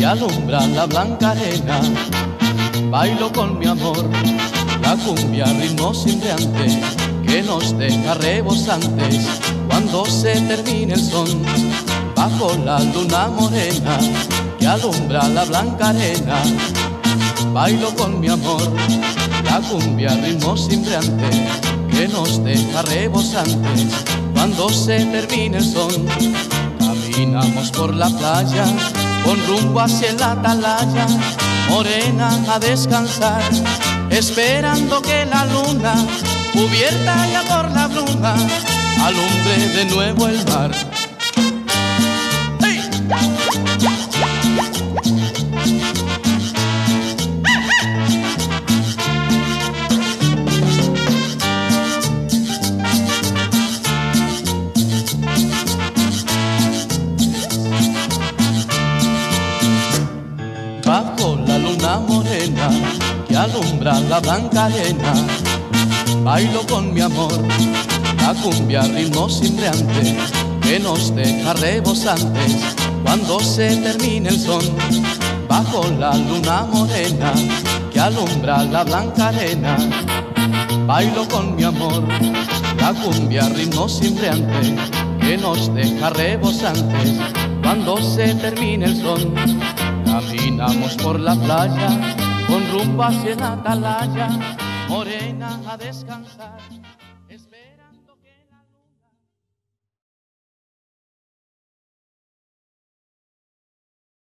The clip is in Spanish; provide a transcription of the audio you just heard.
que alumbra la blanca arena. Bailo con mi amor la cumbia, ritmo cimbreante que nos deja rebosantes cuando se termine el son. Bajo la luna morena que alumbra la blanca arena. Bailo con mi amor la cumbia, ritmo cimbreante que nos deja rebosantes cuando se termine el son. Caminamos por la playa con rumbo hacia la atalaya, morena a descansar, esperando que la luna, cubierta ya por la bruma, alumbre de nuevo el mar. ¡Hey! Bajo la luna morena que alumbra la blanca arena, bailo con mi amor la cumbia, ritmo cimbreante que nos deja rebosantes cuando se termine el son. Bajo la luna morena que alumbra la blanca arena, bailo con mi amor la cumbia, ritmo cimbreante que nos deja rebosantes cuando se termine el son. Caminamos por la playa con rumbo hacia la atalaya, morena a descansar.